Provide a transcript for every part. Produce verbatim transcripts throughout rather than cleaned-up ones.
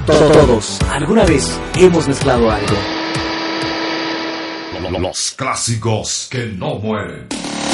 Todos, alguna vez, hemos mezclado algo. Los clásicos que no mueren.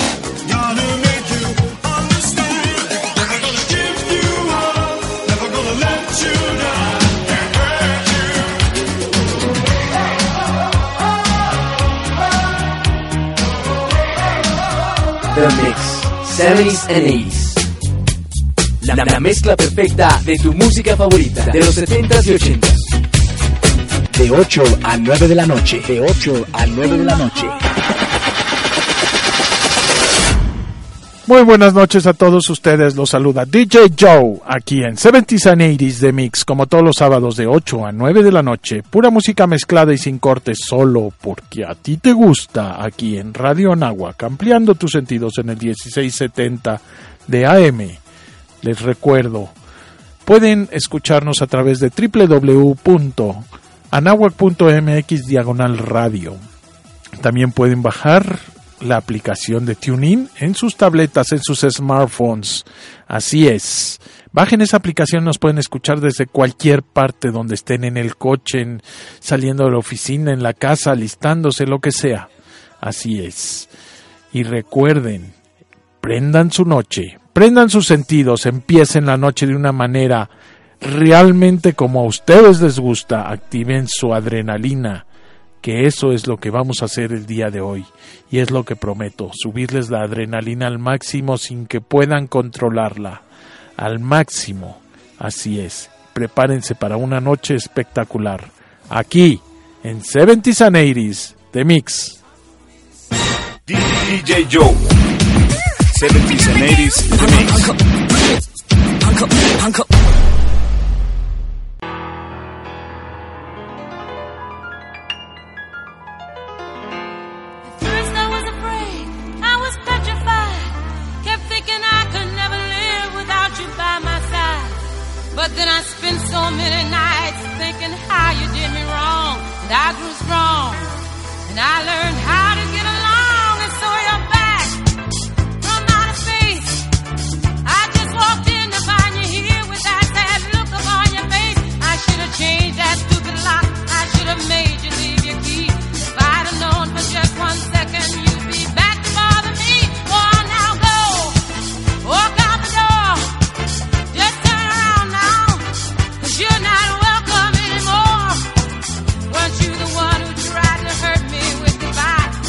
The Mix, seventies and eighties. La, la mezcla perfecta de tu música favorita de los setentas y ochentas. De ocho a nueve de la noche. De ocho a nueve de la noche. Muy buenas noches a todos ustedes, los saluda D J Joe, aquí en seventies and eighties The Mix, como todos los sábados de ocho a nueve de la noche, pura música mezclada y sin cortes, solo porque a ti te gusta, aquí en Radio Anáhuac, ampliando tus sentidos en el dieciséis setenta de A M. Les recuerdo, pueden escucharnos a través de doble u doble u doble u punto anáhuac punto m x diagonal radio. También pueden bajar la aplicación de TuneIn en sus tabletas, en sus smartphones. Así es. Bajen esa aplicación, nos pueden escuchar desde cualquier parte donde estén, en el coche, en, saliendo de la oficina, en la casa, alistándose, lo que sea. Así es. Y recuerden, prendan su noche, prendan sus sentidos, empiecen la noche de una manera realmente como a ustedes les gusta, activen su adrenalina, que eso es lo que vamos a hacer el día de hoy, y es lo que prometo, subirles la adrenalina al máximo sin que puedan controlarla, al máximo. Así es, prepárense para una noche espectacular, aquí en seventies and eighties The Mix. D J Joe, seventies and eighties The Mix. But then I spent so many nights thinking how you did me wrong, and I grew strong, and I learned how to get along, and so you're back from outer space. I just walked in to find you here with that sad look upon your face. I should have changed that stupid lock, I should have made you leave your key. If I'd have known for just one second you'd be back to bother me. Oh, now go, walk out the door, just turn around now. You're not welcome anymore. Weren't you the one who tried to hurt me with goodbye?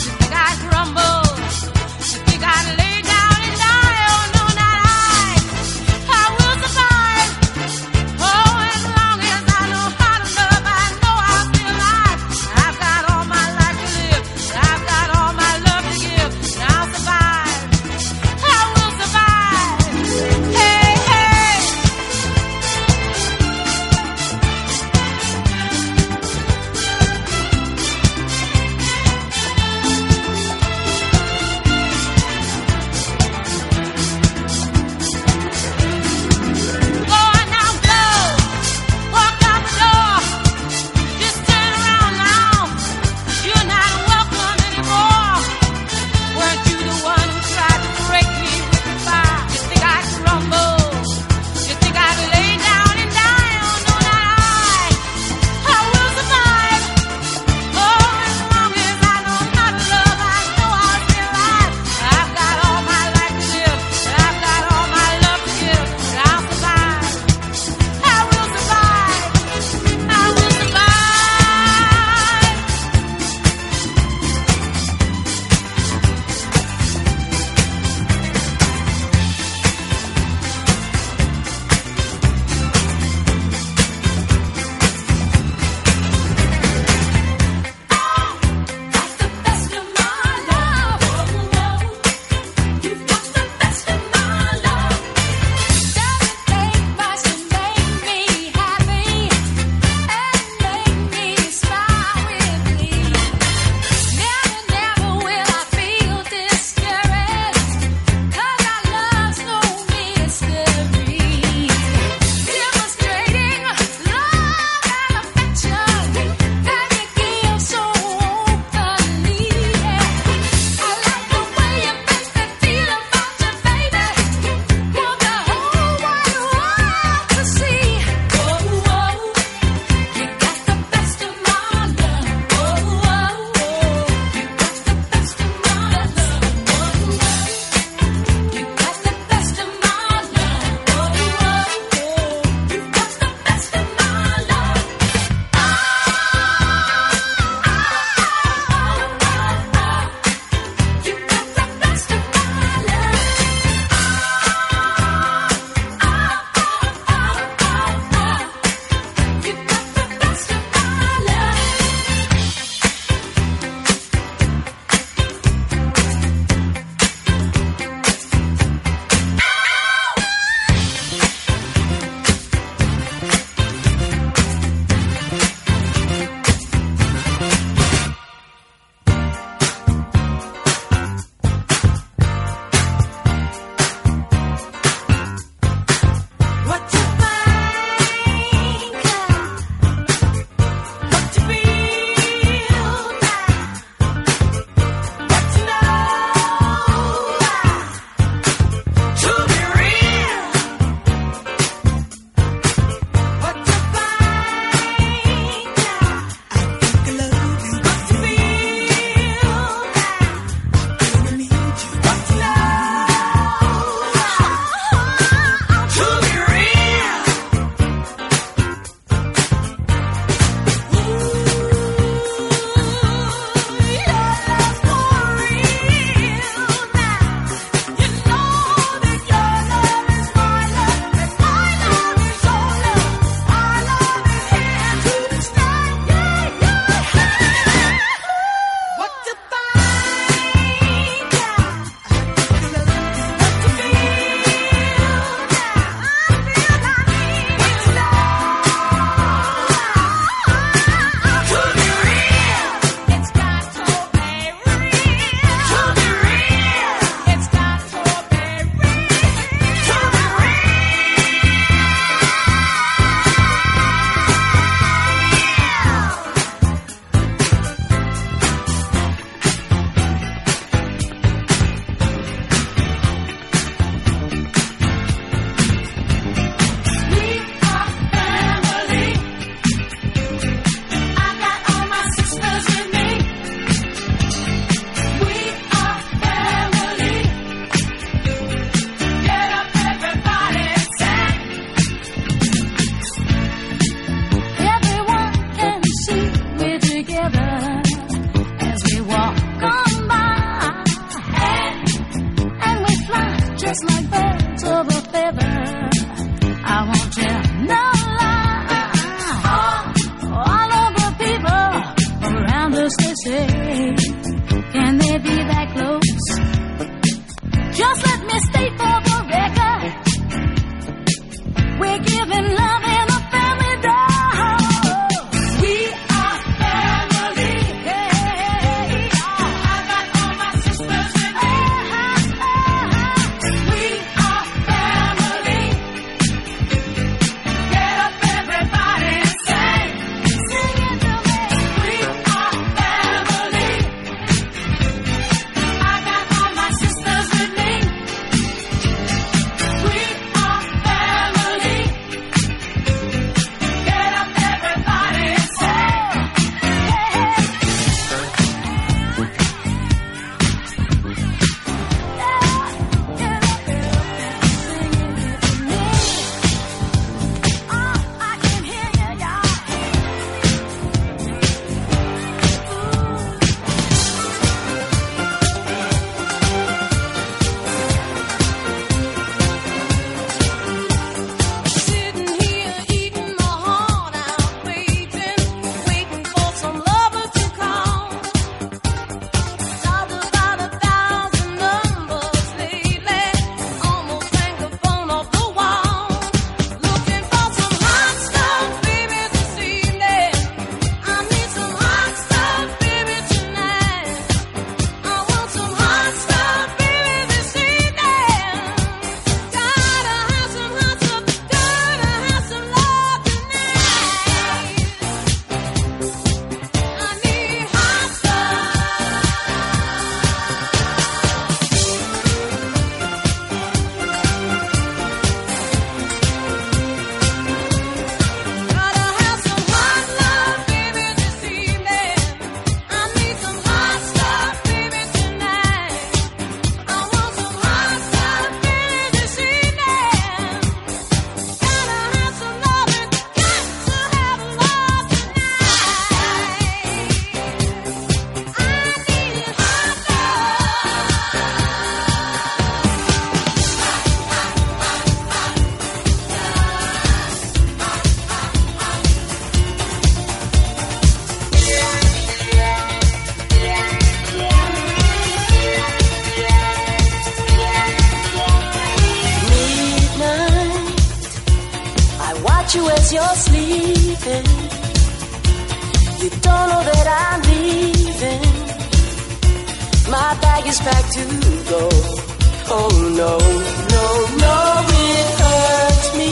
guess you're sleeping. You don't know that I'm leaving. My bag is packed to go. Oh no, no, no, it hurts me.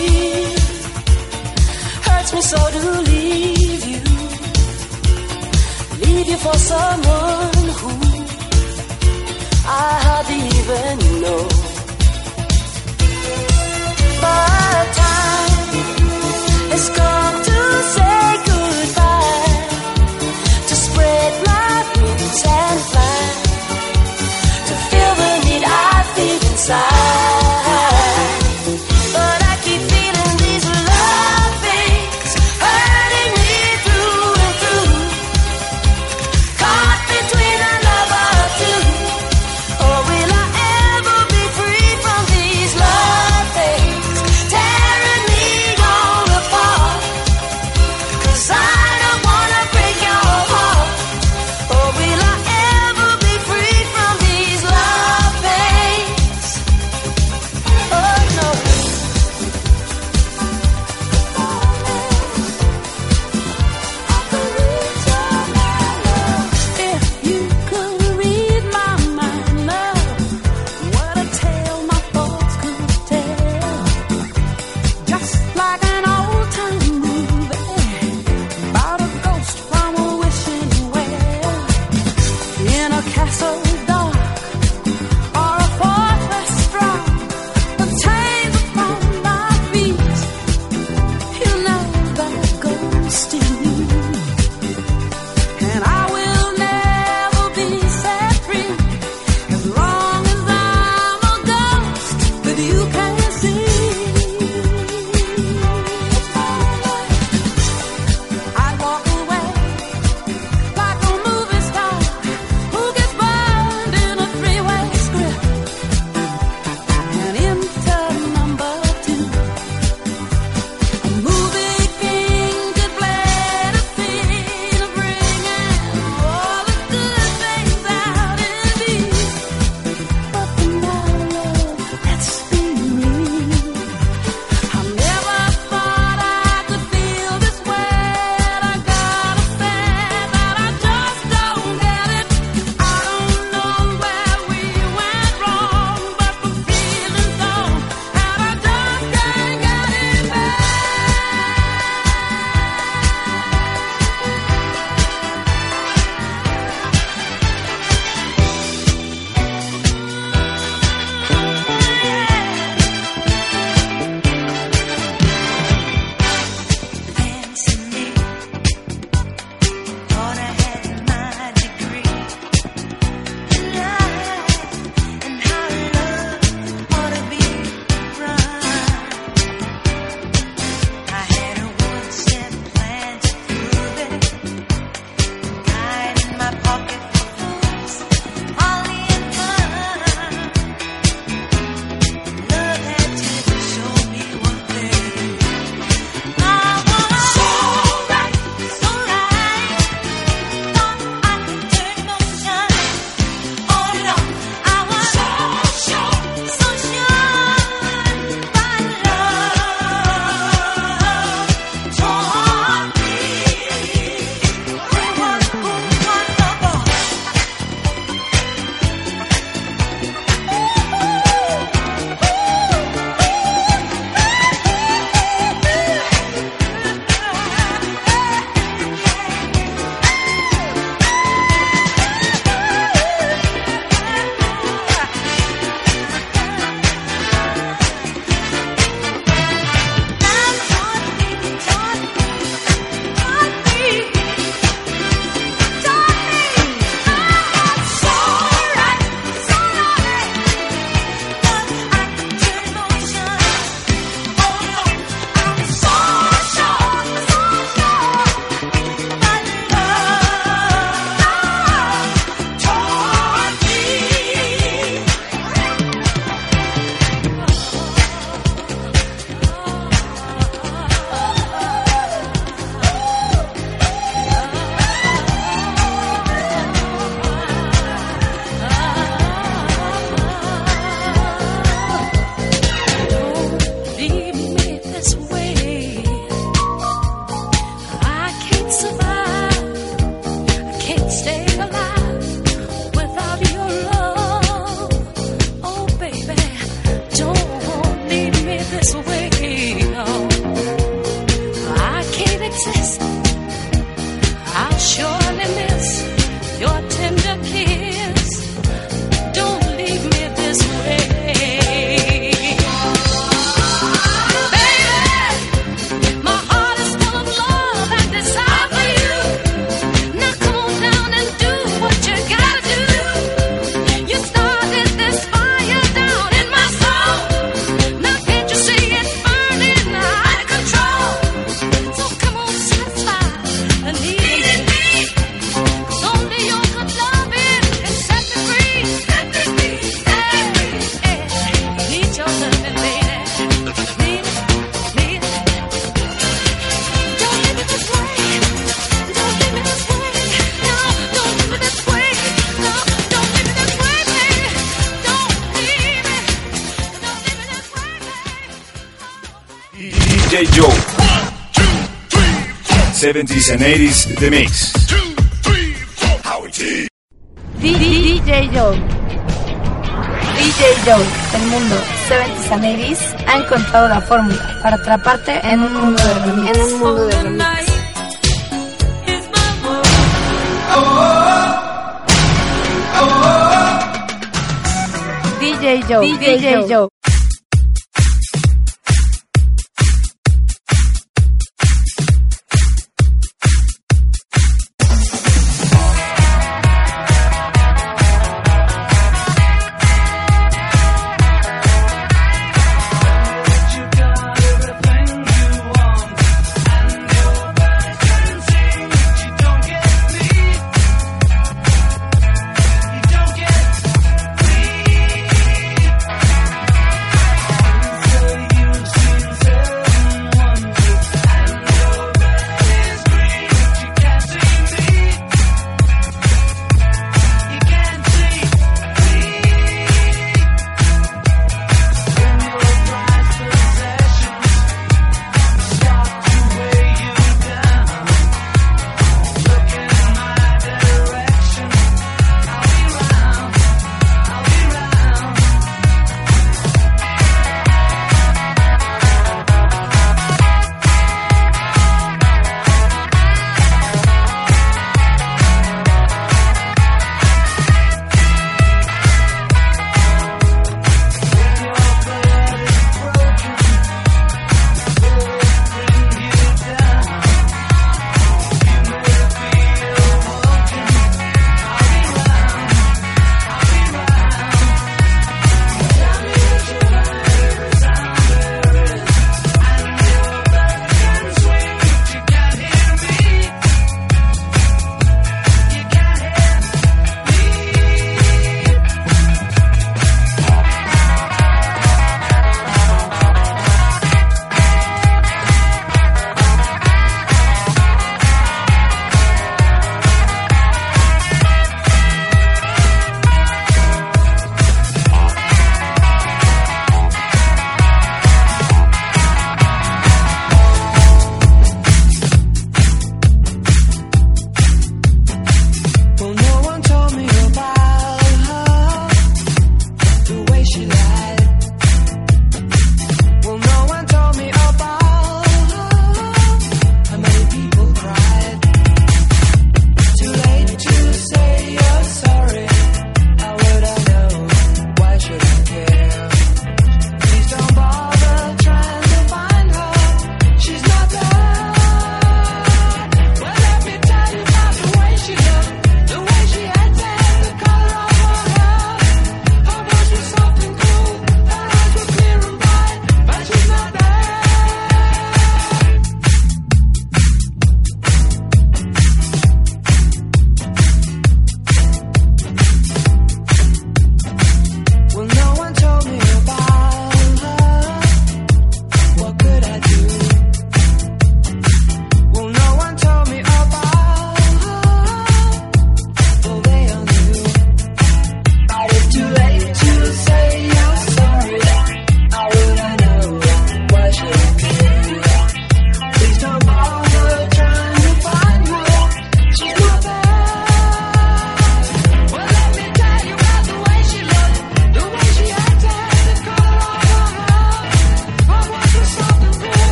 Hurts me so to leave you. Leave you for someone who I hardly even know. But time has come to say goodbye, to spread my wings and fly, to feel the need I feel inside. But I keep feeling these love things hurting me through and through. Caught between a love or two. Oh, will I ever be free from these love things tearing me all apart? D J Joe. seventies and eighties The Mix. D J Joe. D J Joe, el mundo seventies and eighties ha encontrado la fórmula para atraparte en un mundo de remix. En un mundo de remix. D J Joe, D J Joe.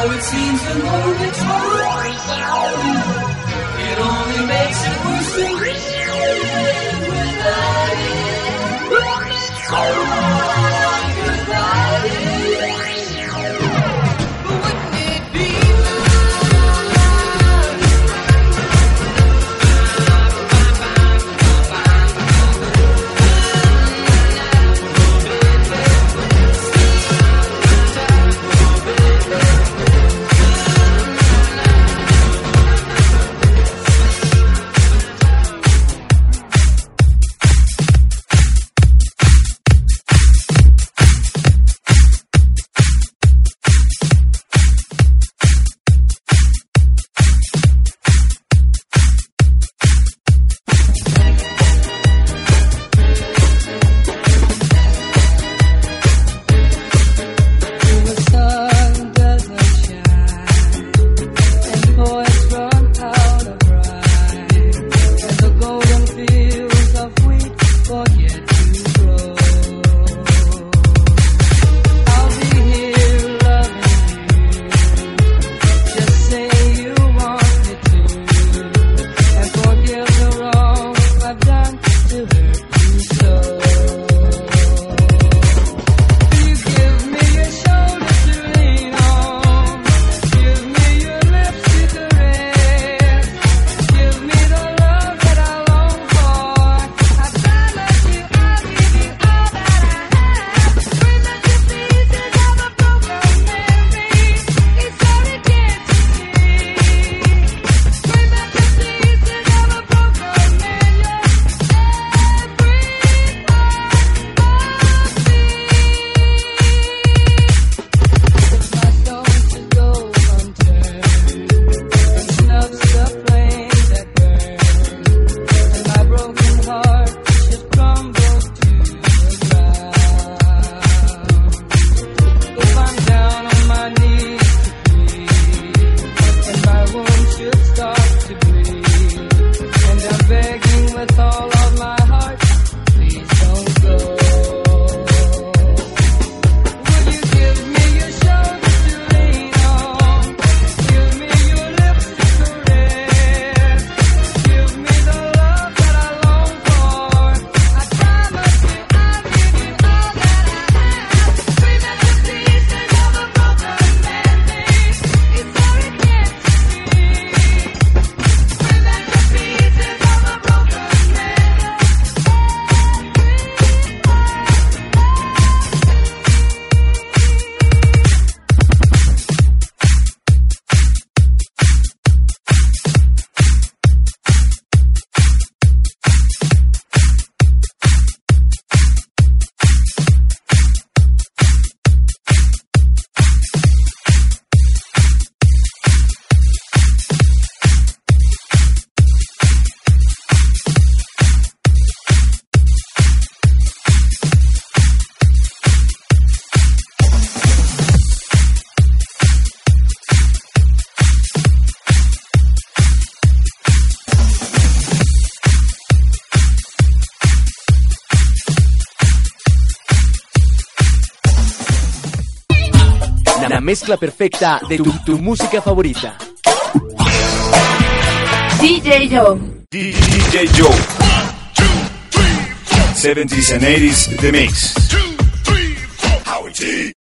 how it seems to move its world without you. It only makes it worse to live without it. It's so hard without it. Wouldn't it be La mezcla perfecta de tu, tu música favorita. D J Joe. D J Joe. seventies and eighties The Mix. Howie T.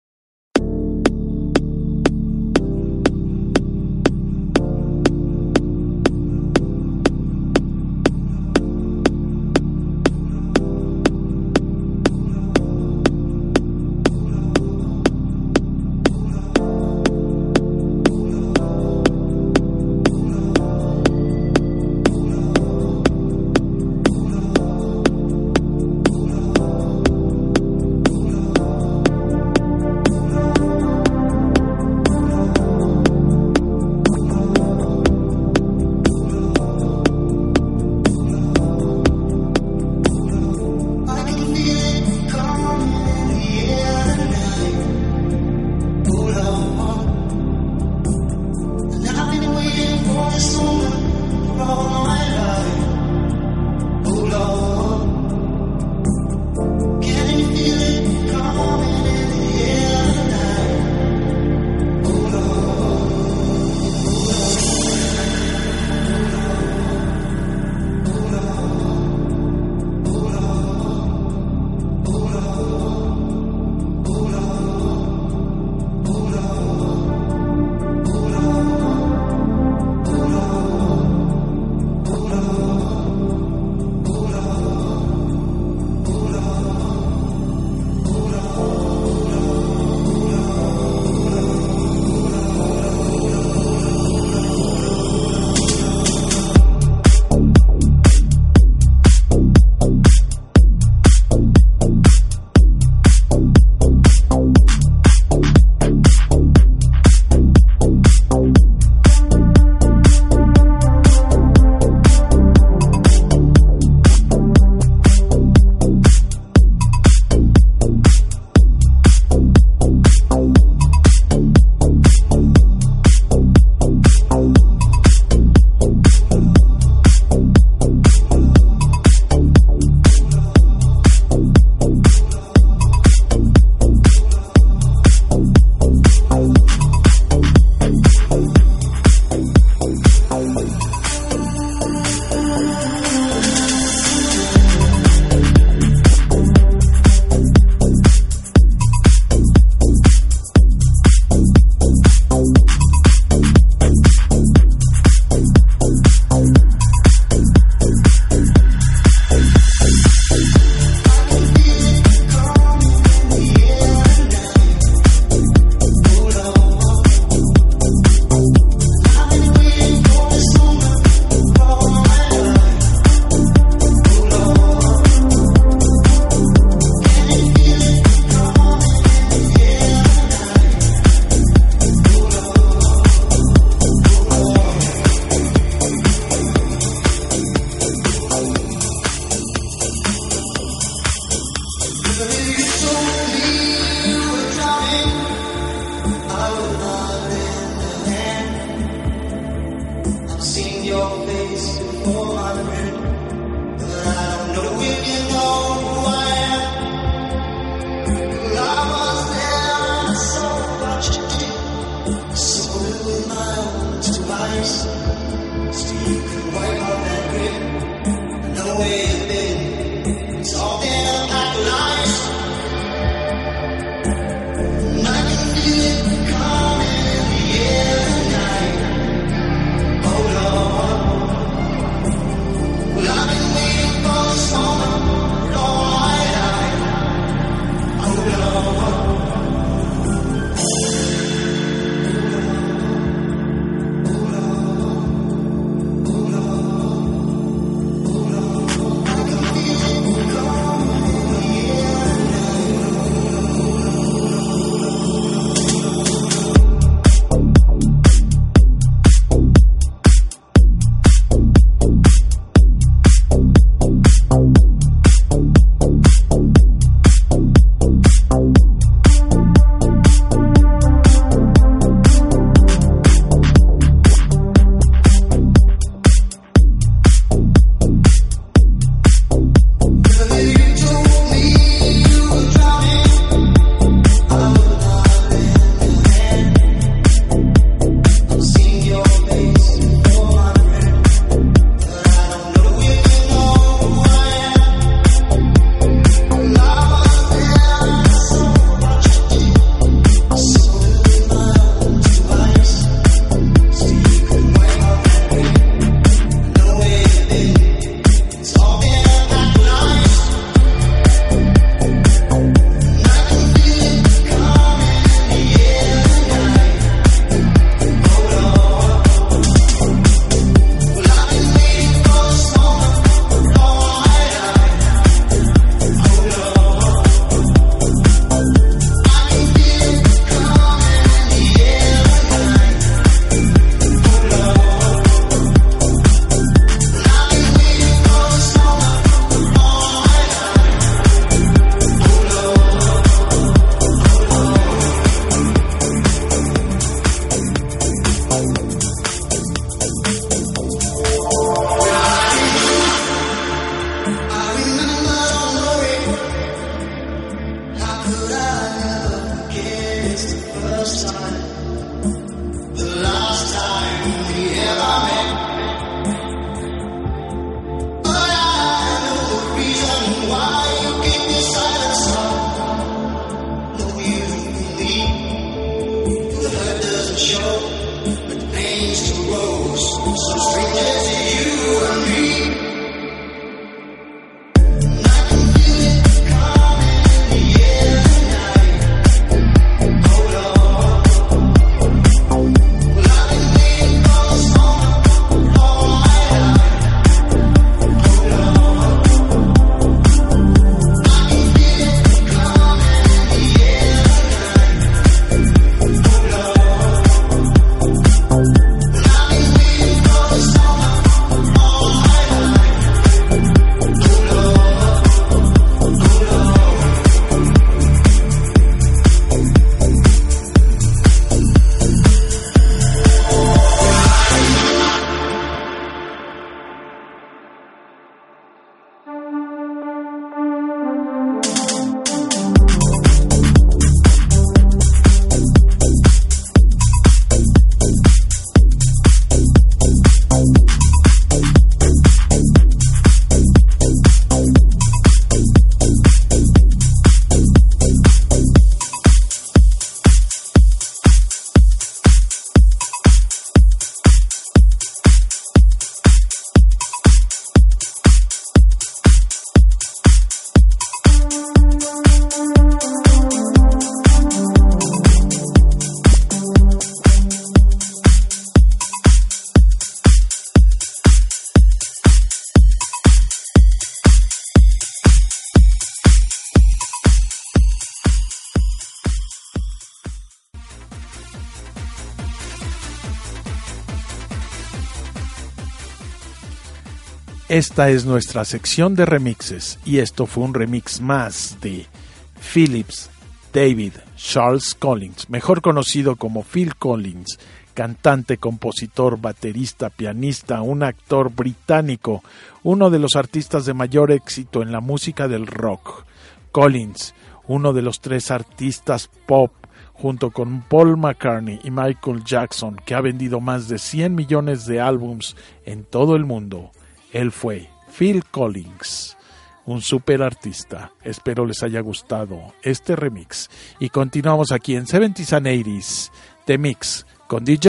Esta es nuestra sección de remixes y esto fue un remix más de Phillips David Charles Collins, mejor conocido como Phil Collins, cantante, compositor, baterista, pianista, un actor británico, uno de los artistas de mayor éxito en la música del rock. Collins, uno de los tres artistas pop junto con Paul McCartney y Michael Jackson, que ha vendido más de cien millones de álbums en todo el mundo. Él fue Phil Collins, un super artista. Espero les haya gustado este remix. Y continuamos aquí en seventies and eighties The Mix con D J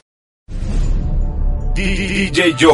D J Joe.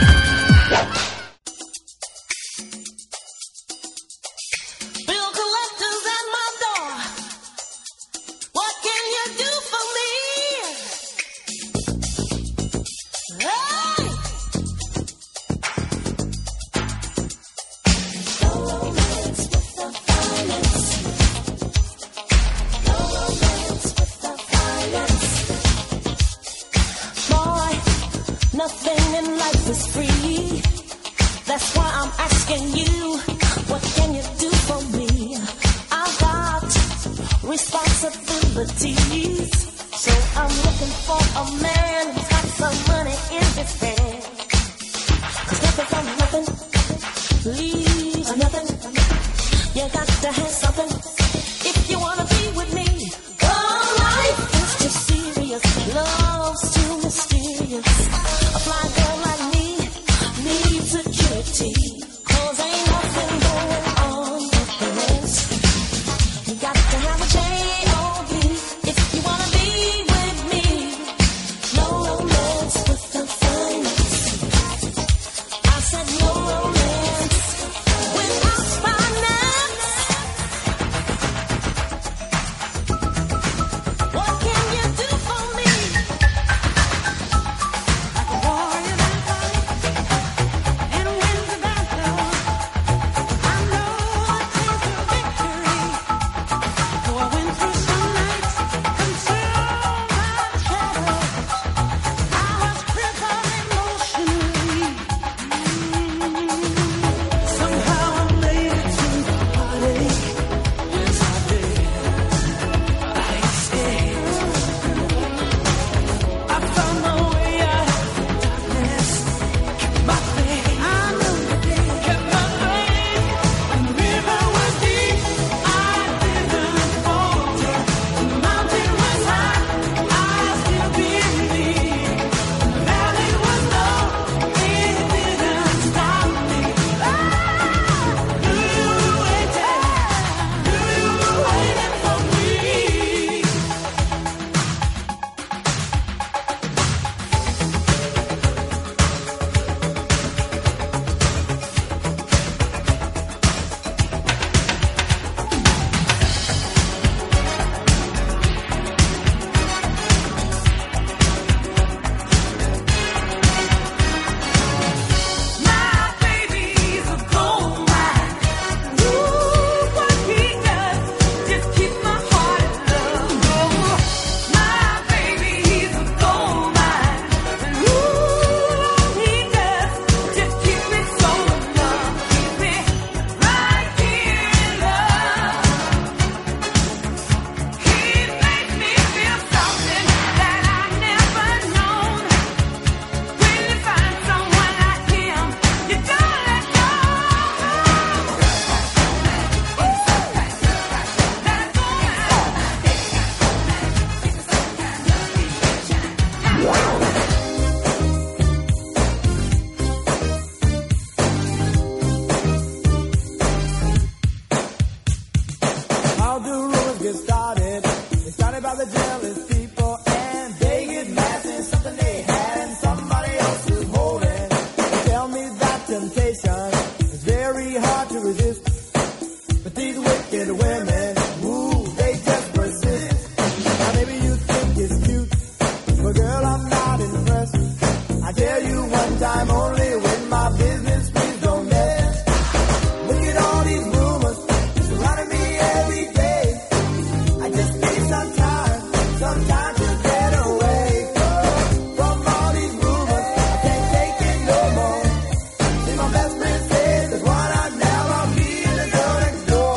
Nothing in life is free. That's why I'm asking you, what can you do for me? I've got responsibilities, so I'm looking for a man who's got some money in his hand. 'Cause nothing from nothing leaves nothing. You got to have something if you wanna be with me. Oh, life is too serious, love's too mysterious. A fly girl like me needs security, 'cause ain't nothing going on with this. You got to have a J O B if you wanna be with me. No romance with the finance. I said no romance. gather jealous people and they get mad in something they had and somebody else is holding. They tell me that temptation is very hard to resist, but these wicked women, ooh, they just persist. Now maybe you think it's cute, but girl, I'm not impressed. I tell you one time only, with my business, please don't mess. Look at all these rumors surrounding me every day. I just need some time, some time to get away from all these rumors. I can't take it no more. See, my best friend says there's one out now, I'll be the girl next door.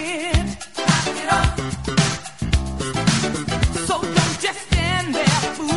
So don't just stand there, fool.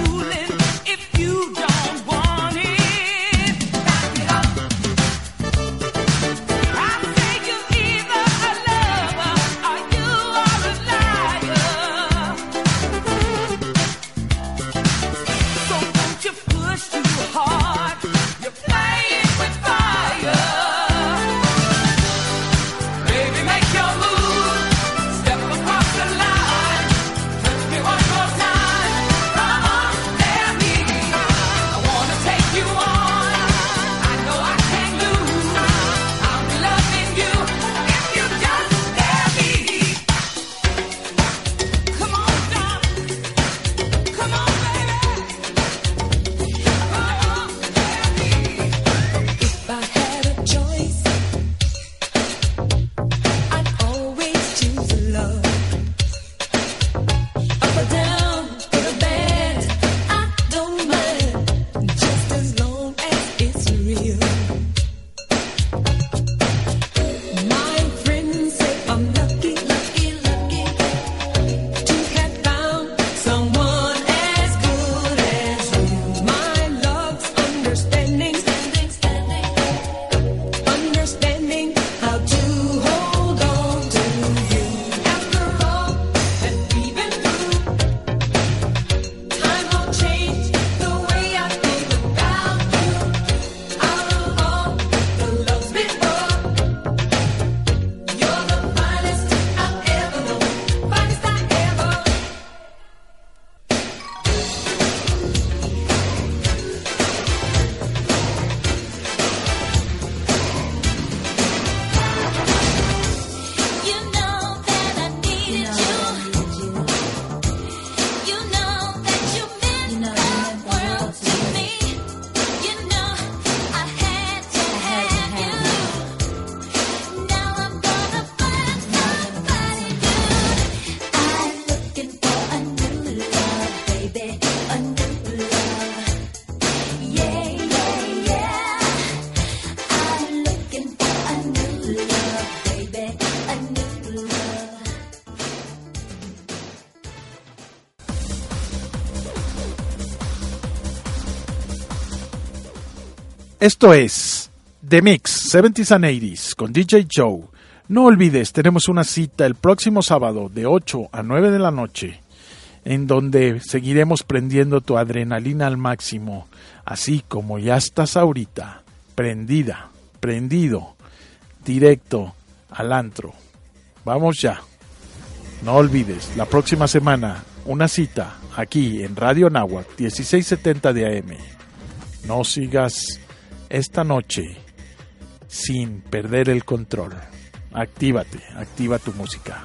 Esto es The Mix seventies and eighties con D J Joe. No olvides, tenemos una cita el próximo sábado de ocho a nueve de la noche, en donde seguiremos prendiendo tu adrenalina al máximo, así como ya estás ahorita, prendida, prendido, directo al antro. Vamos ya. No olvides, la próxima semana, una cita aquí en Radio Náhuac, dieciséis setenta de A M. No sigas esta noche sin perder el control. Actívate, activa tu música.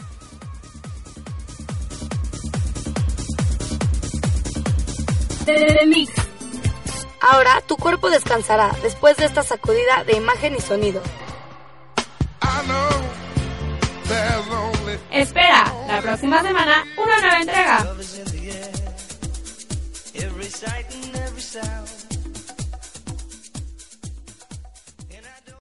The Mix. Ahora tu cuerpo descansará después de esta sacudida de imagen y sonido. Espera, la próxima semana una nueva entrega.